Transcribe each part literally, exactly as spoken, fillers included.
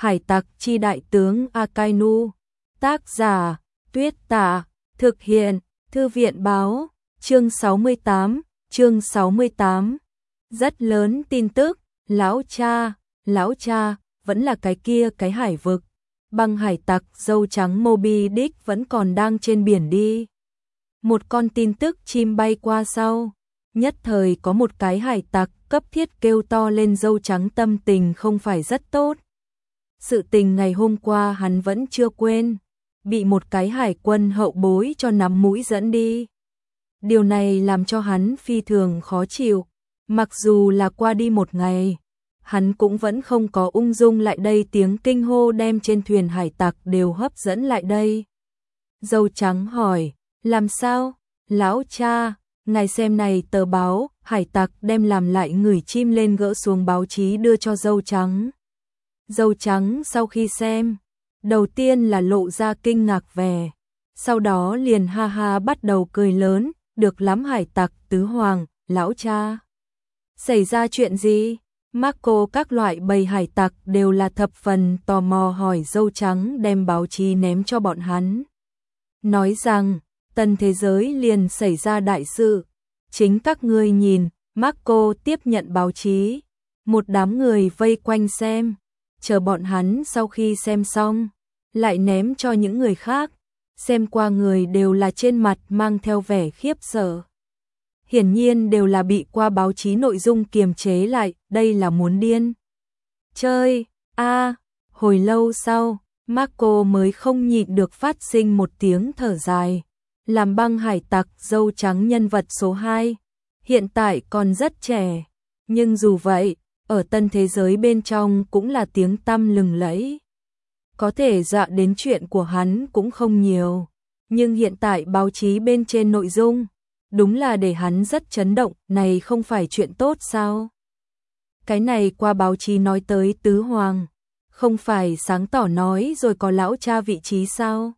Hải tặc chi đại tướng Akainu. Tác giả Tuyết Tả. Thực hiện Thư viện Báo. Chương sáu mươi tám. Chương sáu mươi tám. Rất lớn tin tức. Lão cha, lão cha, vẫn là cái kia cái hải vực. Băng hải tặc dâu trắng Moby Dick vẫn còn đang trên biển đi. Một con tin tức chim bay qua sau. Nhất thời có một cái hải tặc cấp thiết kêu to lên, dâu trắng tâm tình không phải rất tốt. Sự tình ngày hôm qua hắn vẫn chưa quên, bị một cái hải quân hậu bối cho nắm mũi dẫn đi. Điều này làm cho hắn phi thường khó chịu, mặc dù là qua đi một ngày, hắn cũng vẫn không có ung dung lại đây, tiếng kinh hô đem trên thuyền hải tặc đều hấp dẫn lại đây. Dâu trắng hỏi, làm sao? Lão cha, ngài xem này tờ báo, hải tặc đem làm lại ngửi chim lên gỡ xuống báo chí đưa cho dâu trắng. Dâu trắng sau khi xem, đầu tiên là lộ ra kinh ngạc vẻ, sau đó liền ha ha bắt đầu cười lớn, được lắm hải tặc tứ hoàng, lão cha. Xảy ra chuyện gì? Marco các loại bầy hải tặc đều là thập phần tò mò hỏi dâu trắng, đem báo chí ném cho bọn hắn. Nói rằng, tân thế giới liền xảy ra đại sự, chính các ngươi nhìn. Marco tiếp nhận báo chí, một đám người vây quanh xem, chờ bọn hắn sau khi xem xong, lại ném cho những người khác, xem qua người đều là trên mặt mang theo vẻ khiếp sợ. Hiển nhiên đều là bị qua báo chí nội dung kiềm chế lại, đây là muốn điên. Chơi, a à, hồi lâu sau, Marco mới không nhịn được phát sinh một tiếng thở dài. Làm băng hải tặc dâu trắng nhân vật số hai, hiện tại còn rất trẻ, nhưng dù vậy, ở tân thế giới bên trong cũng là tiếng tăm lừng lẫy. Có thể dọa đến chuyện của hắn cũng không nhiều, nhưng hiện tại báo chí bên trên nội dung, đúng là để hắn rất chấn động, này không phải chuyện tốt sao? Cái này qua báo chí nói tới tứ hoàng, không phải sáng tỏ nói rồi có lão cha vị trí sao?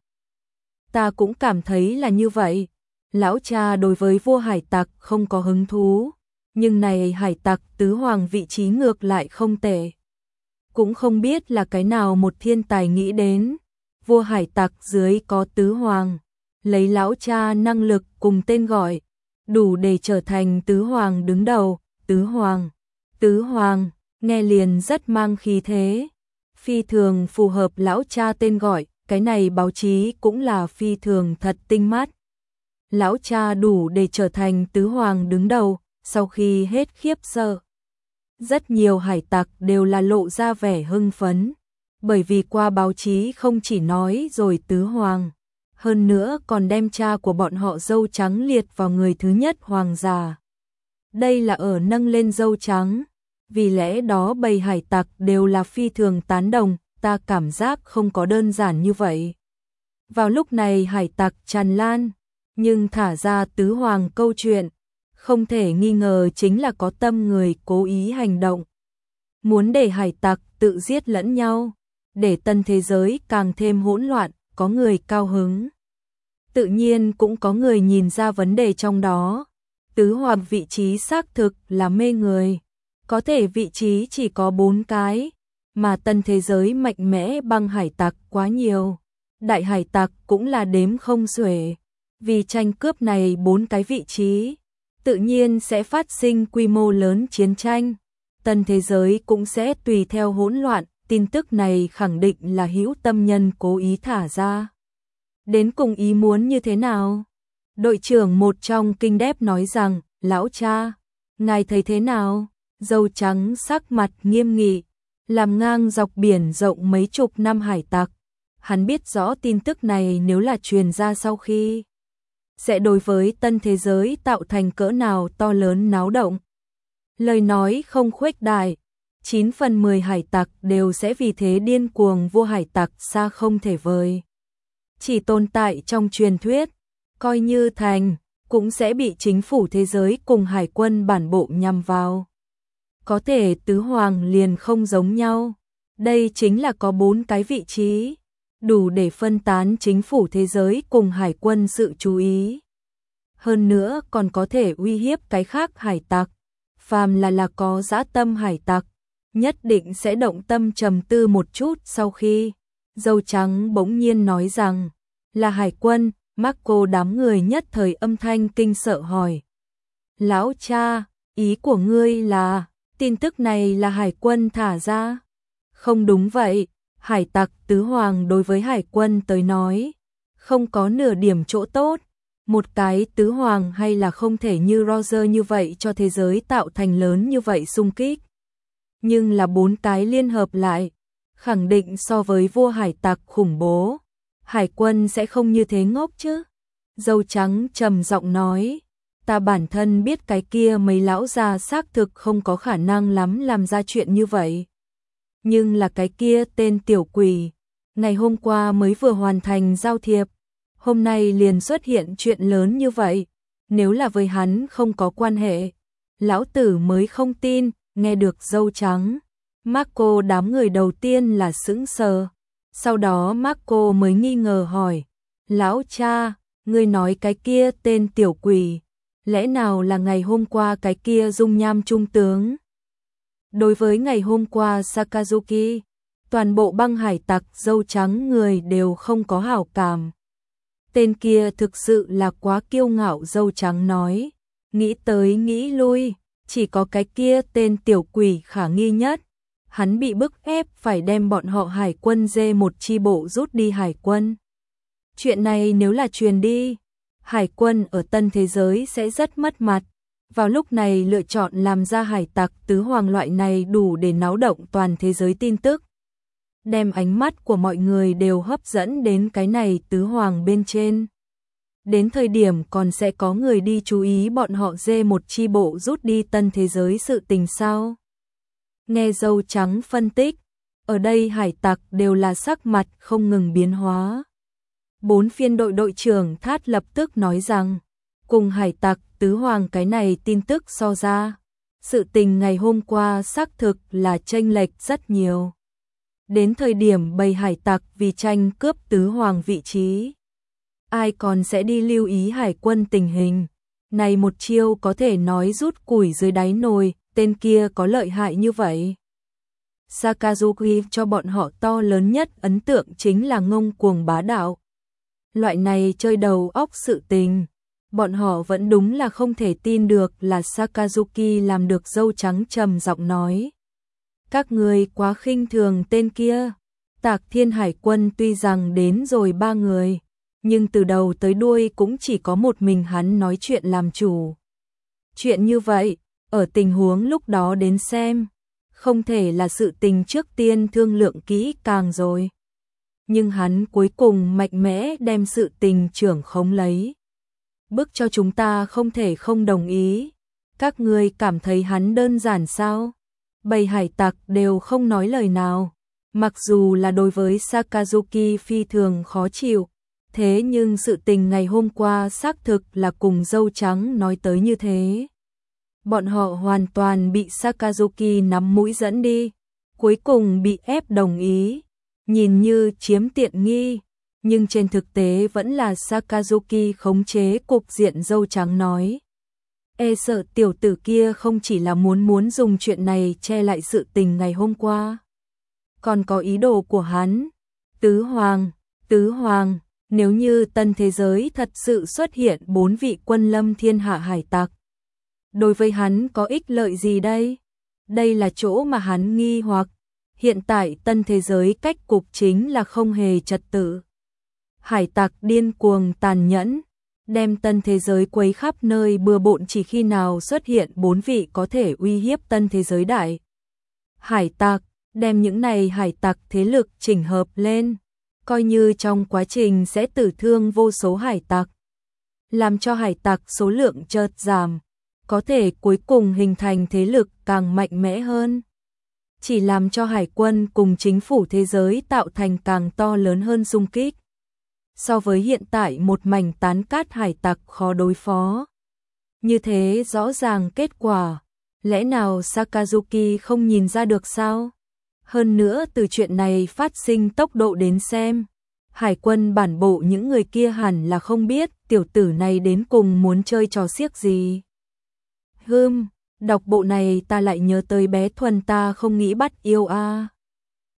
Ta cũng cảm thấy là như vậy, lão cha đối với vua hải tặc không có hứng thú, nhưng này hải tặc tứ hoàng vị trí ngược lại không tệ. Cũng không biết là cái nào một thiên tài nghĩ đến, vua hải tặc dưới có tứ hoàng, lấy lão cha năng lực cùng tên gọi, đủ để trở thành tứ hoàng đứng đầu. Tứ hoàng, tứ hoàng, nghe liền rất mang khí thế, phi thường phù hợp lão cha tên gọi, cái này báo chí cũng là phi thường thật tinh mắt. Lão cha đủ để trở thành tứ hoàng đứng đầu, sau khi hết khiếp sợ. Rất nhiều hải tặc đều là lộ ra vẻ hưng phấn, bởi vì qua báo chí không chỉ nói rồi tứ hoàng, hơn nữa còn đem cha của bọn họ dâu trắng liệt vào người thứ nhất hoàng giả. Đây là ở nâng lên dâu trắng, vì lẽ đó bầy hải tặc đều là phi thường tán đồng, ta cảm giác không có đơn giản như vậy. Vào lúc này hải tặc tràn lan, nhưng thả ra tứ hoàng câu chuyện, không thể nghi ngờ chính là có tâm người cố ý hành động. Muốn để hải tặc tự giết lẫn nhau, để tân thế giới càng thêm hỗn loạn, có người cao hứng. Tự nhiên cũng có người nhìn ra vấn đề trong đó. Tứ hoàng vị trí xác thực là mê người, có thể vị trí chỉ có bốn cái, mà tân thế giới mạnh mẽ băng hải tặc quá nhiều. Đại hải tặc cũng là đếm không xuể, vì tranh cướp này bốn cái vị trí, tự nhiên sẽ phát sinh quy mô lớn chiến tranh. Tân thế giới cũng sẽ tùy theo hỗn loạn, tin tức này khẳng định là hữu tâm nhân cố ý thả ra. Đến cùng ý muốn như thế nào? Đội trưởng một trong kinh đép nói rằng, lão cha, ngài thấy thế nào? Dâu trắng sắc mặt nghiêm nghị, làm ngang dọc biển rộng mấy chục năm hải tặc. Hắn biết rõ tin tức này nếu là truyền ra sau khi, sẽ đối với tân thế giới tạo thành cỡ nào to lớn náo động. Lời nói không khuếch đại, chín phần mười hải tặc đều sẽ vì thế điên cuồng, vua hải tặc xa không thể vời. Chỉ tồn tại trong truyền thuyết, coi như thành, cũng sẽ bị chính phủ thế giới cùng hải quân bản bộ nhằm vào. Có thể tứ hoàng liền không giống nhau, đây chính là có bốn cái vị trí, đủ để phân tán chính phủ thế giới cùng hải quân sự chú ý. Hơn nữa còn có thể uy hiếp cái khác hải tặc, phàm là là có dã tâm hải tặc, nhất định sẽ động tâm trầm tư một chút. Sau khi dâu trắng bỗng nhiên nói rằng là hải quân, Marco đám người nhất thời âm thanh kinh sợ hỏi. Lão cha, ý của ngươi là tin tức này là hải quân thả ra? Không đúng vậy, hải tặc tứ hoàng đối với hải quân tới nói không có nửa điểm chỗ tốt. Một cái tứ hoàng hay là không thể như Roger như vậy cho thế giới tạo thành lớn như vậy xung kích. Nhưng là bốn cái liên hợp lại, khẳng định so với vua hải tặc khủng bố, hải quân sẽ không như thế ngốc chứ. Dâu trắng trầm giọng nói, ta bản thân biết cái kia mấy lão già xác thực không có khả năng lắm làm ra chuyện như vậy. Nhưng là cái kia tên tiểu quỷ, ngày hôm qua mới vừa hoàn thành giao thiệp, hôm nay liền xuất hiện chuyện lớn như vậy, nếu là với hắn không có quan hệ, lão tử mới không tin. Nghe được dâu trắng, Marco đám người đầu tiên là sững sờ, sau đó Marco mới nghi ngờ hỏi, lão cha, ngươi nói cái kia tên tiểu quỷ, lẽ nào là ngày hôm qua cái kia dung nham trung tướng? Đối với ngày hôm qua Sakazuki, toàn bộ băng hải tặc dâu trắng người đều không có hảo cảm. Tên kia thực sự là quá kiêu ngạo, dâu trắng nói, nghĩ tới nghĩ lui, chỉ có cái kia tên tiểu quỷ khả nghi nhất. Hắn bị bức ép phải đem bọn họ hải quân dê một chi bộ rút đi hải quân. Chuyện này nếu là truyền đi, hải quân ở tân thế giới sẽ rất mất mặt. Vào lúc này lựa chọn làm ra hải tặc tứ hoàng loại này đủ để náo động toàn thế giới tin tức. Đem ánh mắt của mọi người đều hấp dẫn đến cái này tứ hoàng bên trên. Đến thời điểm còn sẽ có người đi chú ý bọn họ dê một chi bộ rút đi tân thế giới sự tình sao? Nghe dâu trắng phân tích, ở đây hải tặc đều là sắc mặt không ngừng biến hóa. Bốn phiên đội đội trưởng Thát lập tức nói rằng, cùng hải tặc tứ hoàng cái này tin tức so ra, sự tình ngày hôm qua xác thực là chênh lệch rất nhiều. Đến thời điểm bầy hải tặc vì tranh cướp tứ hoàng vị trí, ai còn sẽ đi lưu ý hải quân tình hình. Này một chiêu có thể nói rút củi dưới đáy nồi, tên kia có lợi hại như vậy. Sakazuki cho bọn họ to lớn nhất ấn tượng chính là ngông cuồng bá đạo. Loại này chơi đầu óc sự tình, bọn họ vẫn đúng là không thể tin được là Sakazuki làm được. Dâu trắng trầm giọng nói, các người quá khinh thường tên kia. Tạc Thiên hải quân tuy rằng đến rồi ba người, nhưng từ đầu tới đuôi cũng chỉ có một mình hắn nói chuyện làm chủ. Chuyện như vậy, ở tình huống lúc đó đến xem, không thể là sự tình trước tiên thương lượng kỹ càng rồi. Nhưng hắn cuối cùng mạnh mẽ đem sự tình trưởng khống lấy. Bức cho chúng ta không thể không đồng ý. Các ngươi cảm thấy hắn đơn giản sao? Bầy hải tặc đều không nói lời nào. Mặc dù là đối với Sakazuki phi thường khó chịu, thế nhưng sự tình ngày hôm qua xác thực là cùng dâu trắng nói tới như thế. Bọn họ hoàn toàn bị Sakazuki nắm mũi dẫn đi, cuối cùng bị ép đồng ý, nhìn như chiếm tiện nghi, nhưng trên thực tế vẫn là Sakazuki khống chế cục diện. Dâu trắng nói, e sợ tiểu tử kia không chỉ là muốn muốn dùng chuyện này che lại sự tình ngày hôm qua, còn có ý đồ của hắn. Tứ hoàng, tứ hoàng, nếu như tân thế giới thật sự xuất hiện bốn vị quân lâm thiên hạ hải tặc, đối với hắn có ích lợi gì đây? Đây là chỗ mà hắn nghi hoặc. Hiện tại tân thế giới cách cục chính là không hề trật tự. Hải tặc điên cuồng tàn nhẫn, đem tân thế giới quấy khắp nơi bừa bộn, chỉ khi nào xuất hiện bốn vị có thể uy hiếp tân thế giới đại hải tặc, đem những này hải tặc thế lực chỉnh hợp lên, coi như trong quá trình sẽ tử thương vô số hải tặc, làm cho hải tặc số lượng chợt giảm, có thể cuối cùng hình thành thế lực càng mạnh mẽ hơn, chỉ làm cho hải quân cùng chính phủ thế giới tạo thành càng to lớn hơn xung kích. So với hiện tại một mảnh tán cát hải tặc khó đối phó. Như thế rõ ràng kết quả, lẽ nào Sakazuki không nhìn ra được sao? Hơn nữa từ chuyện này phát sinh tốc độ đến xem, hải quân bản bộ những người kia hẳn là không biết tiểu tử này đến cùng muốn chơi trò xiếc gì. Hừm, Đọc bộ này ta lại nhớ tới bé Thuần ta không nghĩ bắt yêu a.